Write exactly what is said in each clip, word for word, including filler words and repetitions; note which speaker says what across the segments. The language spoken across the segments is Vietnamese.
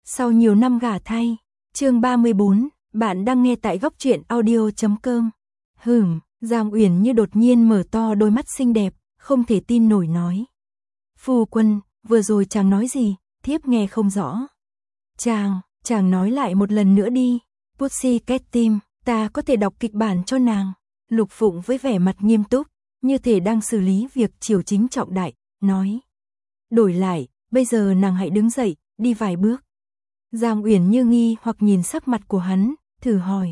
Speaker 1: Sau nhiều năm gả thay, chương ba mươi bốn, bạn đang nghe tại góc truyện audio chấm com. Hửm, Giang Uyển Như đột nhiên mở to đôi mắt xinh đẹp, không thể tin nổi nói. Phu quân, vừa rồi chàng nói gì, thiếp nghe không rõ. Chàng, chàng nói lại một lần nữa đi. Pussycat Team, ta có thể đọc kịch bản cho nàng. Lục Phụng với vẻ mặt nghiêm túc, như thể đang xử lý việc triều chính trọng đại, nói. Đổi lại, bây giờ nàng hãy đứng dậy, đi vài bước. Giang Uyển Như nghi hoặc nhìn sắc mặt của hắn, thử hỏi.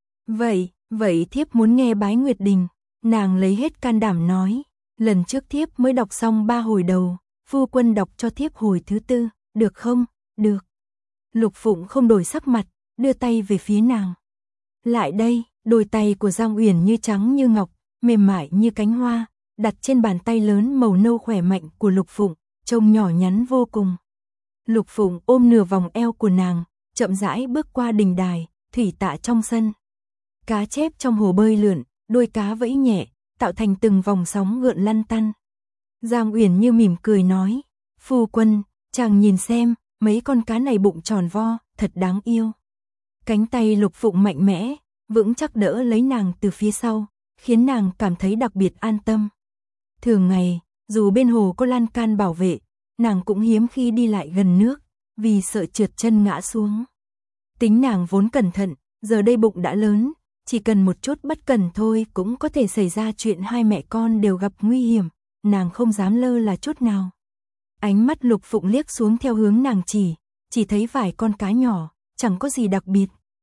Speaker 1: Vậy, vậy thiếp muốn nghe Bái Nguyệt Đình. Nàng lấy hết can đảm nói. Lần trước thiếp mới đọc xong ba hồi đầu, phu quân đọc cho thiếp hồi thứ tư, được không? Được. Lục Phụng không đổi sắc mặt, đưa tay về phía nàng. Lại đây, đôi tay của Giang Uyển Như trắng như ngọc, mềm mại như cánh hoa, đặt trên bàn tay lớn màu nâu khỏe mạnh của Lục Phụng, trông nhỏ nhắn vô cùng. Lục Phụng ôm nửa vòng eo của nàng, chậm rãi bước qua đình đài, thủy tạ trong sân. Cá chép trong hồ bơi lượn, đuôi cá vẫy nhẹ, tạo thành từng vòng sóng gợn lăn tăn. Giang Uyển Như mỉm cười nói, phu quân, chàng nhìn xem, mấy con cá này bụng tròn vo, thật đáng yêu. Cánh tay Lục Phụng mạnh mẽ, vững chắc đỡ lấy nàng từ phía sau, khiến nàng cảm thấy đặc biệt an tâm. Thường ngày, dù bên hồ có lan can bảo vệ, nàng cũng hiếm khi đi lại gần nước, vì sợ trượt chân ngã xuống. Tính nàng vốn cẩn thận, giờ đây bụng đã lớn, chỉ cần một chút bất cẩn thôi cũng có thể xảy ra chuyện hai mẹ con đều gặp nguy hiểm, nàng không dám lơ là chút nào. Ánh mắt Lục Phụng liếc xuống theo hướng nàng chỉ, chỉ thấy vài con cá nhỏ, chẳng có gì đặc biệt.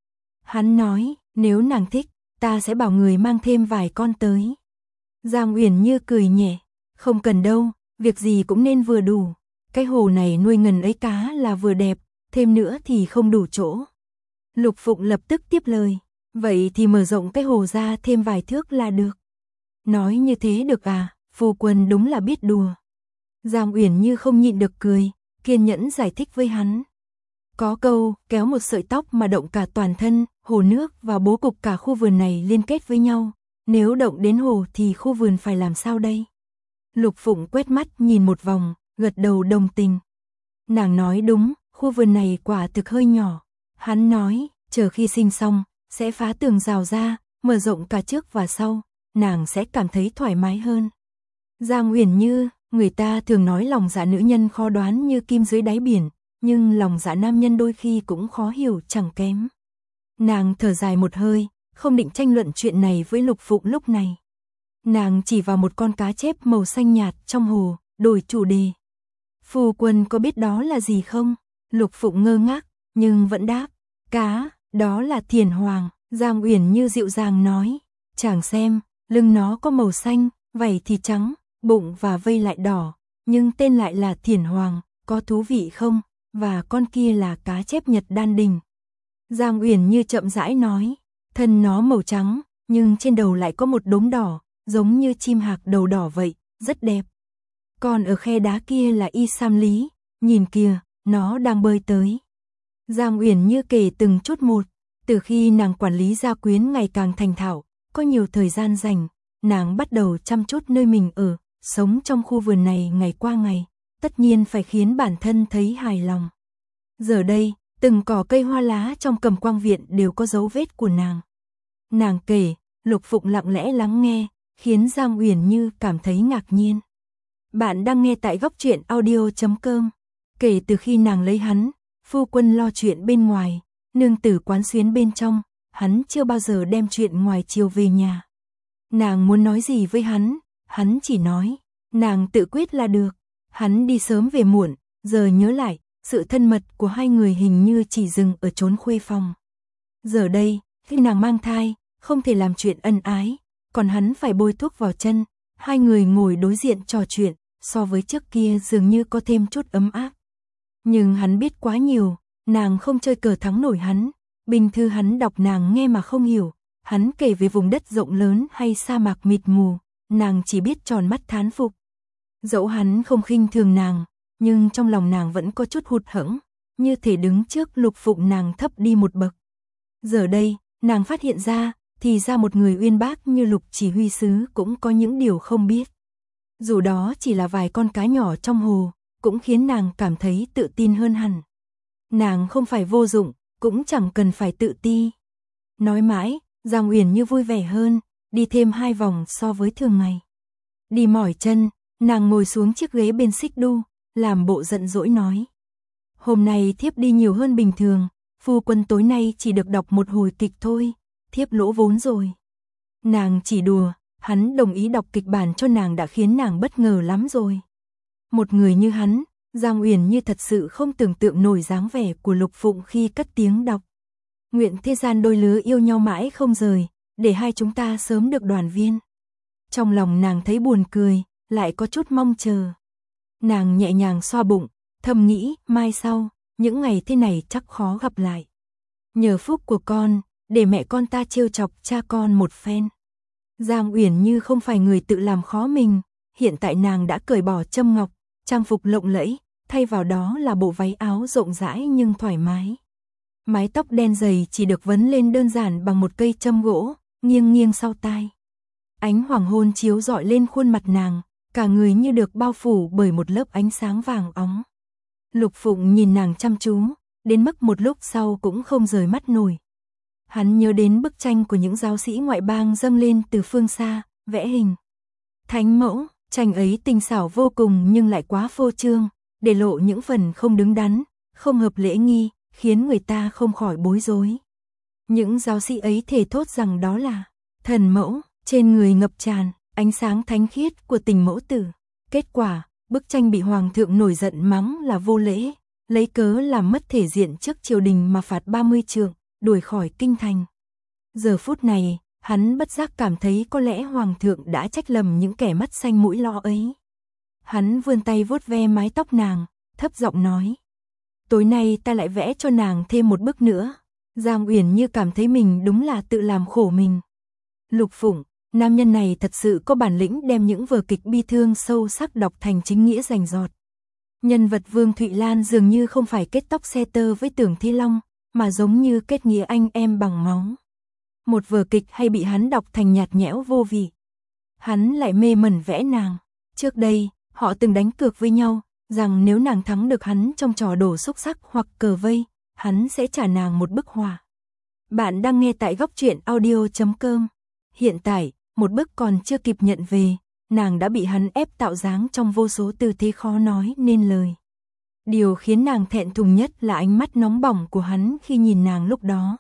Speaker 1: Hắn nói, nếu nàng thích, ta sẽ bảo người mang thêm vài con tới. Giang Uyển Như cười nhẹ, không cần đâu, việc gì cũng nên vừa đủ. Cái hồ này nuôi ngần ấy cá là vừa đẹp, thêm nữa thì không đủ chỗ. Lục Phụng lập tức tiếp lời, vậy thì mở rộng cái hồ ra thêm vài thước là được. Nói như thế được à, phu quân đúng là biết đùa. Giang Uyển Như không nhịn được cười, kiên nhẫn giải thích với hắn. Có câu, kéo một sợi tóc mà động cả toàn thân, hồ nước và bố cục cả khu vườn này liên kết với nhau. Nếu động đến hồ thì khu vườn phải làm sao đây? Lục Phụng quét mắt nhìn một vòng, gật đầu đồng tình. Nàng nói đúng, khu vườn này quả thực hơi nhỏ. Hắn nói, chờ khi sinh xong, sẽ phá tường rào ra, mở rộng cả trước và sau, nàng sẽ cảm thấy thoải mái hơn. Giang Uyển Như, người ta thường nói lòng dạ nữ nhân khó đoán như kim dưới đáy biển, nhưng lòng dạ nam nhân đôi khi cũng khó hiểu chẳng kém. Nàng thở dài một hơi, không định tranh luận chuyện này với Lục Phụng lúc này. Nàng chỉ vào một con cá chép màu xanh nhạt trong hồ, đổi chủ đề. Phu quân có biết đó là gì không? Lục Phụng ngơ ngác, nhưng vẫn đáp. Cá, đó là thiền hoàng. Giang Uyển Như dịu dàng nói. Chàng xem, lưng nó có màu xanh, vảy thì trắng, bụng và vây lại đỏ, nhưng tên lại là thiền hoàng, có thú vị không? Và con kia là cá chép Nhật Đan Đình. Giang Uyển Như chậm rãi nói. Thân nó màu trắng, nhưng trên đầu lại có một đốm đỏ, giống như chim hạc đầu đỏ vậy, rất đẹp. Còn ở khe đá kia là Y Sam Lý, nhìn kìa, nó đang bơi tới. Giang Uyển Như kể từng chút một, từ khi nàng quản lý gia quyến ngày càng thành thạo, có nhiều thời gian rảnh, nàng bắt đầu chăm chút nơi mình ở, sống trong khu vườn này ngày qua ngày, tất nhiên phải khiến bản thân thấy hài lòng. Giờ đây, từng cỏ cây hoa lá trong Cầm Quang viện đều có dấu vết của nàng. Nàng kể, Lục Phụng lặng lẽ lắng nghe, khiến Giang Uyển Như cảm thấy ngạc nhiên. Bạn đang nghe tại góc truyện audio chấm com. Kể từ khi nàng lấy hắn, phu quân lo chuyện bên ngoài, nương tử quán xuyến bên trong, hắn chưa bao giờ đem chuyện ngoài chiều về nhà. Nàng muốn nói gì với hắn, hắn chỉ nói, nàng tự quyết là được. Hắn đi sớm về muộn, giờ nhớ lại, sự thân mật của hai người hình như chỉ dừng ở chốn khuê phòng. Giờ đây, khi nàng mang thai, không thể làm chuyện ân ái, còn hắn phải bôi thuốc vào chân, hai người ngồi đối diện trò chuyện, so với trước kia dường như có thêm chút ấm áp. Nhưng hắn biết quá nhiều, nàng không chơi cờ thắng nổi hắn, bình thư hắn đọc nàng nghe mà không hiểu, hắn kể về vùng đất rộng lớn hay sa mạc mịt mù, nàng chỉ biết tròn mắt thán phục. Dẫu hắn không khinh thường nàng, nhưng trong lòng nàng vẫn có chút hụt hẫng, như thể đứng trước Lục Phụng nàng thấp đi một bậc. Giờ đây, nàng phát hiện ra, thì ra một người uyên bác như Lục chỉ huy sứ cũng có những điều không biết. Dù đó chỉ là vài con cá nhỏ trong hồ, cũng khiến nàng cảm thấy tự tin hơn hẳn. Nàng không phải vô dụng, cũng chẳng cần phải tự ti. Nói mãi, Giang Uyển Như vui vẻ hơn, đi thêm hai vòng so với thường ngày. Đi mỏi chân, nàng ngồi xuống chiếc ghế bên xích đu, làm bộ giận dỗi nói. Hôm nay thiếp đi nhiều hơn bình thường, phu quân tối nay chỉ được đọc một hồi kịch thôi, thiếp lỗ vốn rồi. Nàng chỉ đùa, hắn đồng ý đọc kịch bản cho nàng đã khiến nàng bất ngờ lắm rồi. Một người như hắn, Giang Uyển Như thật sự không tưởng tượng nổi dáng vẻ của Lục Phụng khi cất tiếng đọc. Nguyện thế gian đôi lứa yêu nhau mãi không rời, để hai chúng ta sớm được đoàn viên. Trong lòng nàng thấy buồn cười, lại có chút mong chờ. Nàng nhẹ nhàng xoa bụng, thầm nghĩ mai sau, những ngày thế này chắc khó gặp lại. Nhờ phúc của con, để mẹ con ta trêu chọc cha con một phen. Giang Uyển Như không phải người tự làm khó mình, hiện tại nàng đã cởi bỏ châm ngọc, trang phục lộng lẫy, thay vào đó là bộ váy áo rộng rãi nhưng thoải mái. Mái tóc đen dày chỉ được vấn lên đơn giản bằng một cây châm gỗ, nghiêng nghiêng sau tai. Ánh hoàng hôn chiếu rọi lên khuôn mặt nàng, cả người như được bao phủ bởi một lớp ánh sáng vàng óng. Lục Phụng nhìn nàng chăm chú, đến mức một lúc sau cũng không rời mắt nổi. Hắn nhớ đến bức tranh của những giáo sĩ ngoại bang dâng lên từ phương xa, vẽ hình thánh mẫu, tranh ấy tinh xảo vô cùng nhưng lại quá phô trương, để lộ những phần không đứng đắn, không hợp lễ nghi, khiến người ta không khỏi bối rối. Những giáo sĩ ấy thề thốt rằng đó là thần mẫu, trên người ngập tràn ánh sáng thánh khiết của tình mẫu tử. Kết quả, bức tranh bị hoàng thượng nổi giận mắng là vô lễ, lấy cớ làm mất thể diện trước triều đình mà phạt ba mươi trượng, đuổi khỏi kinh thành. Giờ phút này, hắn bất giác cảm thấy có lẽ hoàng thượng đã trách lầm những kẻ mắt xanh mũi lõ ấy. Hắn vươn tay vuốt ve mái tóc nàng, thấp giọng nói. Tối nay ta lại vẽ cho nàng thêm một bức nữa. Giang Uyển Như cảm thấy mình đúng là tự làm khổ mình. Lục Phụng, nam nhân này thật sự có bản lĩnh đem những vở kịch bi thương sâu sắc đọc thành chính nghĩa rành rọt. Nhân vật Vương Thụy Lan dường như không phải kết tóc xe tơ với Tưởng Thi Long, mà giống như kết nghĩa anh em bằng máu. Một vở kịch hay bị hắn đọc thành nhạt nhẽo vô vị. Hắn lại mê mẩn vẽ nàng. Trước đây, họ từng đánh cược với nhau, rằng nếu nàng thắng được hắn trong trò đổ xúc sắc hoặc cờ vây, hắn sẽ trả nàng một bức họa. Bạn đang nghe tại góc truyện audio chấm com. Hiện tại, một bức còn chưa kịp nhận về, nàng đã bị hắn ép tạo dáng trong vô số tư thế khó nói nên lời. Điều khiến nàng thẹn thùng nhất là ánh mắt nóng bỏng của hắn khi nhìn nàng lúc đó.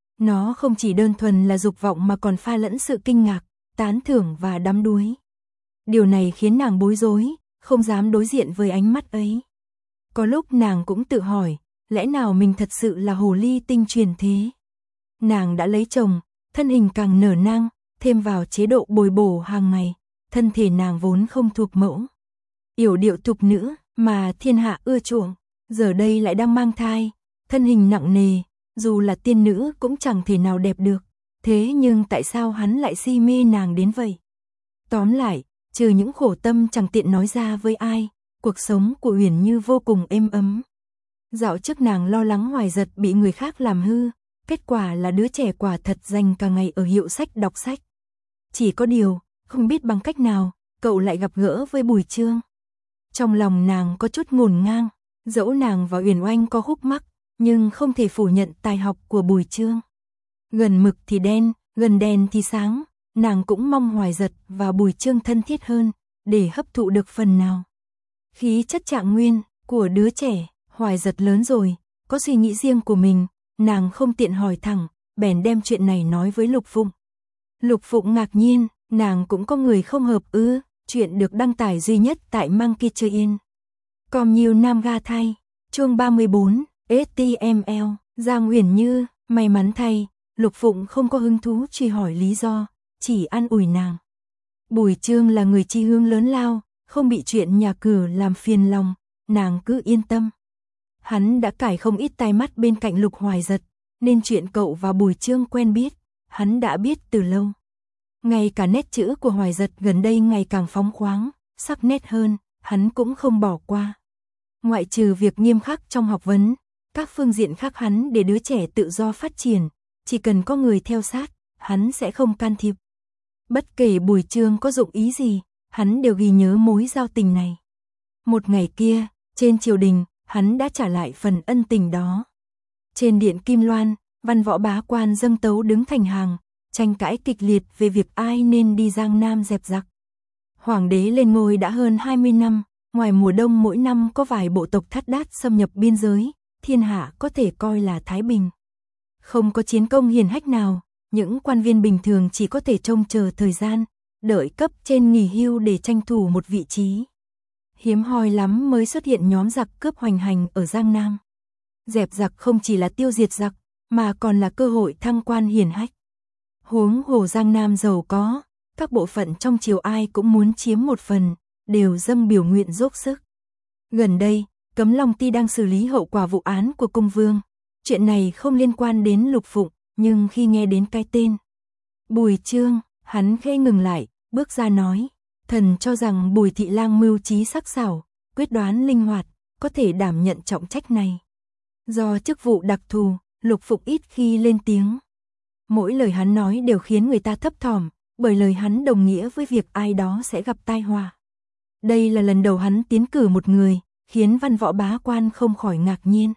Speaker 1: Nó không chỉ đơn thuần là dục vọng mà còn pha lẫn sự kinh ngạc, tán thưởng và đắm đuối. Điều này khiến nàng bối rối, không dám đối diện với ánh mắt ấy. Có lúc nàng cũng tự hỏi, lẽ nào mình thật sự là hồ ly tinh truyền thế? Nàng đã lấy chồng, thân hình càng nở nang, thêm vào chế độ bồi bổ hàng ngày, thân thể nàng vốn không thuộc mẫu. Yểu điệu thục nữ mà thiên hạ ưa chuộng, giờ đây lại đang mang thai, thân hình nặng nề, dù là tiên nữ cũng chẳng thể nào đẹp được. Thế nhưng tại sao hắn lại si mê nàng đến vậy? Tóm lại, trừ những khổ tâm chẳng tiện nói ra với ai, cuộc sống của Uyển Như vô cùng êm ấm. Dạo trước nàng lo lắng Hoài Giật bị người khác làm hư, kết quả là đứa trẻ quả thật dành cả ngày ở hiệu sách đọc sách. Chỉ có điều, không biết bằng cách nào, cậu lại gặp gỡ với Bùi Chương. Trong lòng nàng có chút ngổn ngang, dẫu nàng và Uyển Oanh có khúc mắc, nhưng không thể phủ nhận tài học của Bùi Chương. Gần mực thì đen, gần đèn thì sáng, nàng cũng mong Hoài Giật và Bùi Chương thân thiết hơn, để hấp thụ được phần nào. Khí chất trạng nguyên của đứa trẻ, Hoài Giật lớn rồi, có suy nghĩ riêng của mình, nàng không tiện hỏi thẳng, bèn đem chuyện này nói với Lục Phụng. Lục Phụng ngạc nhiên, nàng cũng có người không hợp ư? Chuyện được đăng tải duy nhất tại Monkey Train. Còn nhiều nam ga thay, chương ba mươi bốn, ét tê em lờ, Giang Uyển Như, may mắn thay, Lục Phụng không có hứng thú truy hỏi lý do, chỉ an ủi nàng. Bùi Chương là người chi hướng lớn lao, không bị chuyện nhà cửa làm phiền lòng, nàng cứ yên tâm. Hắn đã cải không ít tai mắt bên cạnh Lục Hoài Giật, nên chuyện cậu và Bùi Chương quen biết, hắn đã biết từ lâu. Ngay cả nét chữ của Hoài Giật gần đây ngày càng phóng khoáng, sắc nét hơn, hắn cũng không bỏ qua. Ngoại trừ việc nghiêm khắc trong học vấn, các phương diện khác hắn để đứa trẻ tự do phát triển, chỉ cần có người theo sát, hắn sẽ không can thiệp. Bất kể Bùi Chương có dụng ý gì, hắn đều ghi nhớ mối giao tình này. Một ngày kia, trên triều đình, hắn đã trả lại phần ân tình đó. Trên điện Kim Loan, văn võ bá quan dâng tấu đứng thành hàng, tranh cãi kịch liệt về việc ai nên đi Giang Nam dẹp giặc. Hoàng đế lên ngôi đã hơn hai mươi năm, ngoài mùa đông mỗi năm có vài bộ tộc Thát Đát xâm nhập biên giới, thiên hạ có thể coi là thái bình. Không có chiến công hiển hách nào, những quan viên bình thường chỉ có thể trông chờ thời gian, đợi cấp trên nghỉ hưu để tranh thủ một vị trí. Hiếm hoi lắm mới xuất hiện nhóm giặc cướp hoành hành ở Giang Nam. Dẹp giặc không chỉ là tiêu diệt giặc, mà còn là cơ hội thăng quan hiển hách. Huống hồ Giang Nam giàu có, các bộ phận trong triều ai cũng muốn chiếm một phần, đều dâng biểu nguyện dốc sức. Gần đây, Cấm Long Ti đang xử lý hậu quả vụ án của Cung Vương. Chuyện này không liên quan đến Lục Phụng, nhưng khi nghe đến cái tên Bùi Chương, hắn khẽ ngừng lại, bước ra nói, thần cho rằng Bùi thị lang mưu trí sắc sảo, quyết đoán linh hoạt, có thể đảm nhận trọng trách này. Do chức vụ đặc thù, Lục Phụng ít khi lên tiếng. Mỗi lời hắn nói đều khiến người ta thấp thỏm, bởi lời hắn đồng nghĩa với việc ai đó sẽ gặp tai họa. Đây là lần đầu hắn tiến cử một người, khiến văn võ bá quan không khỏi ngạc nhiên.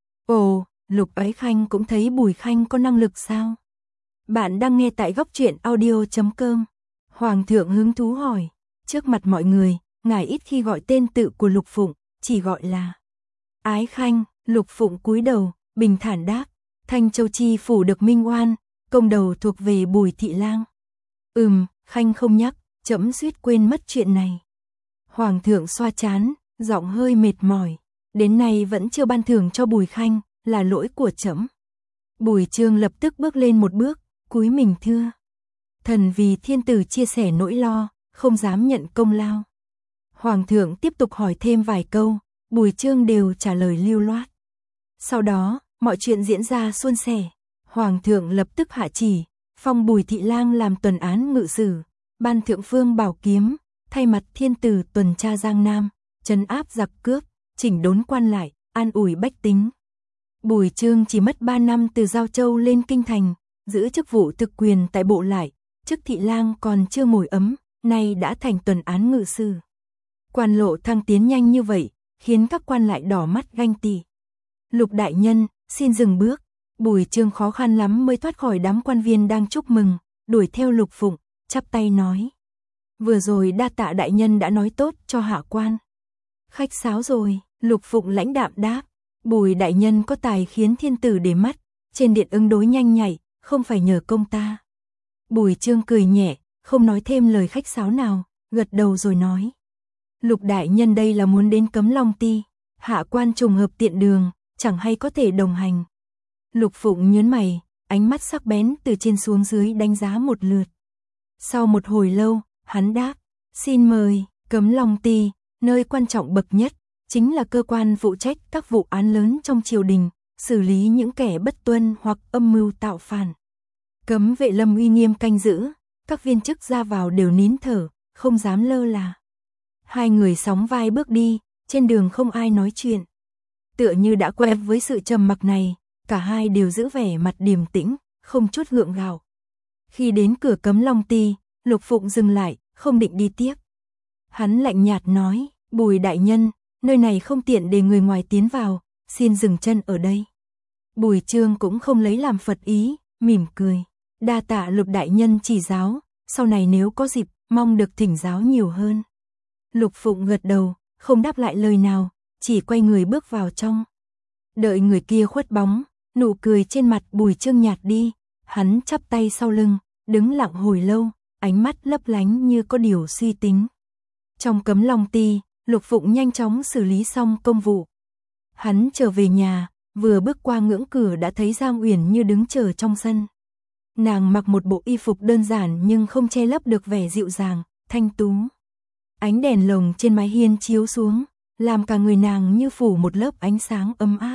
Speaker 1: Ồ, Lục Ái Khanh cũng thấy Bùi Khanh có năng lực sao? Bạn đang nghe tại góc truyện audio chấm com. Hoàng thượng hứng thú hỏi, trước mặt mọi người, ngài ít khi gọi tên tự của Lục Phụng, chỉ gọi là Ái Khanh. Lục Phụng cúi đầu, bình thản đáp, Thanh Châu chi phủ được minh oan, công đầu thuộc về Bùi thị lang. Ừm, Khanh không nhắc, trẫm suýt quên mất chuyện này. Hoàng thượng xoa trán, giọng hơi mệt mỏi, đến nay vẫn chưa ban thưởng cho Bùi Khanh, là lỗi của trẫm. Bùi Chương lập tức bước lên một bước, cúi mình thưa, thần vì thiên tử chia sẻ nỗi lo, không dám nhận công lao. Hoàng thượng tiếp tục hỏi thêm vài câu, Bùi Chương đều trả lời lưu loát. Sau đó, mọi chuyện diễn ra suôn sẻ. Hoàng thượng lập tức hạ chỉ, phong Bùi thị lang làm tuần án ngự sử, ban thượng phương bảo kiếm, thay mặt thiên tử tuần tra Giang Nam, trấn áp giặc cướp, chỉnh đốn quan lại, an ủi bách tính. Bùi Chương chỉ mất ba năm từ Giao Châu lên Kinh Thành, giữ chức vụ thực quyền tại bộ lại, chức thị lang còn chưa ngồi ấm, nay đã thành tuần án ngự sử. Quan lộ thăng tiến nhanh như vậy, khiến các quan lại đỏ mắt ganh tị. Lục đại nhân, xin dừng bước. Bùi Chương khó khăn lắm mới thoát khỏi đám quan viên đang chúc mừng, đuổi theo Lục Phụng, chắp tay nói. Vừa rồi đa tạ đại nhân đã nói tốt cho hạ quan. Khách sáo rồi, Lục Phụng lãnh đạm đáp. Bùi đại nhân có tài khiến thiên tử để mắt, trên điện ứng đối nhanh nhạy, không phải nhờ công ta. Bùi Chương cười nhẹ, không nói thêm lời khách sáo nào, gật đầu rồi nói. Lục đại nhân đây là muốn đến Cấm Long Ti, hạ quan trùng hợp tiện đường, chẳng hay có thể đồng hành. Lục Phụng nhớn mày, ánh mắt sắc bén từ trên xuống dưới đánh giá một lượt. Sau một hồi lâu, hắn đáp, xin mời. Cấm Long Ti, nơi quan trọng bậc nhất, chính là cơ quan phụ trách các vụ án lớn trong triều đình, xử lý những kẻ bất tuân hoặc âm mưu tạo phản. Cấm vệ lâm uy nghiêm canh giữ, các viên chức ra vào đều nín thở, không dám lơ là. Hai người sóng vai bước đi, trên đường không ai nói chuyện. Tựa như đã quen với sự trầm mặc này, cả hai đều giữ vẻ mặt điềm tĩnh, không chút gượng gạo. Khi đến cửa Cấm Long Ti, Lục Phụng dừng lại, không định đi tiếp. Hắn lạnh nhạt nói, Bùi đại nhân, nơi này không tiện để người ngoài tiến vào, xin dừng chân ở đây. Bùi Chương cũng không lấy làm phật ý, mỉm cười. Đa tạ Lục đại nhân chỉ giáo, sau này nếu có dịp, mong được thỉnh giáo nhiều hơn. Lục Phụng gật đầu, không đáp lại lời nào, chỉ quay người bước vào trong. Đợi người kia khuất bóng, nụ cười trên mặt Bùi Chương nhạt đi, hắn chắp tay sau lưng, đứng lặng hồi lâu, ánh mắt lấp lánh như có điều suy tính. Trong Cấm Long Ti, Lục Phụng nhanh chóng xử lý xong công vụ. Hắn trở về nhà, vừa bước qua ngưỡng cửa đã thấy Giang Uyển Như đứng chờ trong sân. Nàng mặc một bộ y phục đơn giản nhưng không che lấp được vẻ dịu dàng, thanh tú. Ánh đèn lồng trên mái hiên chiếu xuống, làm cả người nàng như phủ một lớp ánh sáng ấm áp.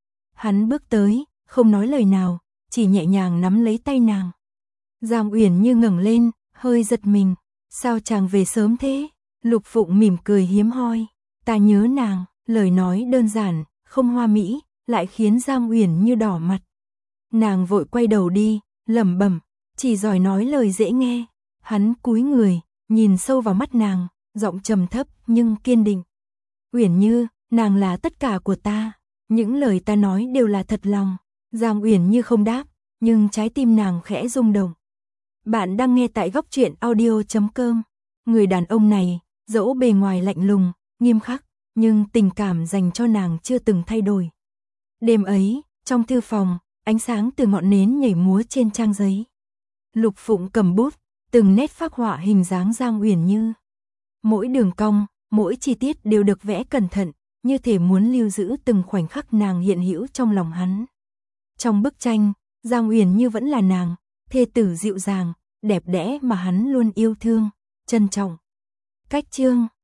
Speaker 1: Hắn bước tới, không nói lời nào, chỉ nhẹ nhàng nắm lấy tay nàng. Giang Uyển Như ngẩng lên, hơi giật mình, sao chàng về sớm thế? Lục Phụng mỉm cười hiếm hoi, ta nhớ nàng, lời nói đơn giản, không hoa mỹ, lại khiến Giang Uyển Như đỏ mặt. Nàng vội quay đầu đi, lẩm bẩm, chỉ giỏi nói lời dễ nghe. Hắn cúi người, nhìn sâu vào mắt nàng, giọng trầm thấp nhưng kiên định. Uyển Như, nàng là tất cả của ta, những lời ta nói đều là thật lòng. Giang Uyển Như không đáp, nhưng trái tim nàng khẽ rung động. Bạn đang nghe tại góc truyện audio chấm com. Người đàn ông này, dẫu bề ngoài lạnh lùng, nghiêm khắc, nhưng tình cảm dành cho nàng chưa từng thay đổi. Đêm ấy, trong thư phòng, ánh sáng từ ngọn nến nhảy múa trên trang giấy. Lục Phụng cầm bút, từng nét phác họa hình dáng Giang Uyển Như. Mỗi đường cong, mỗi chi tiết đều được vẽ cẩn thận, như thể muốn lưu giữ từng khoảnh khắc nàng hiện hữu trong lòng hắn. Trong bức tranh, Giang Uyển Như vẫn là nàng, thê tử dịu dàng, đẹp đẽ mà hắn luôn yêu thương, trân trọng. Cách chương